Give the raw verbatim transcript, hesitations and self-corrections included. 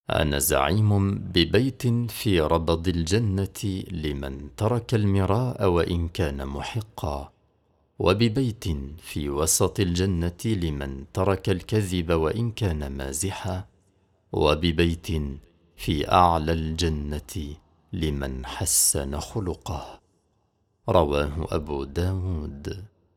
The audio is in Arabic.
أنا زعيم ببيت في ربض الجنة لمن ترك المراء وإن كان محقا، وببيت في وسط الجنة لمن ترك الكذب وإن كان مازحا، وببيت في أعلى الجنة لمن حسن خلقه. رواه أبو داود.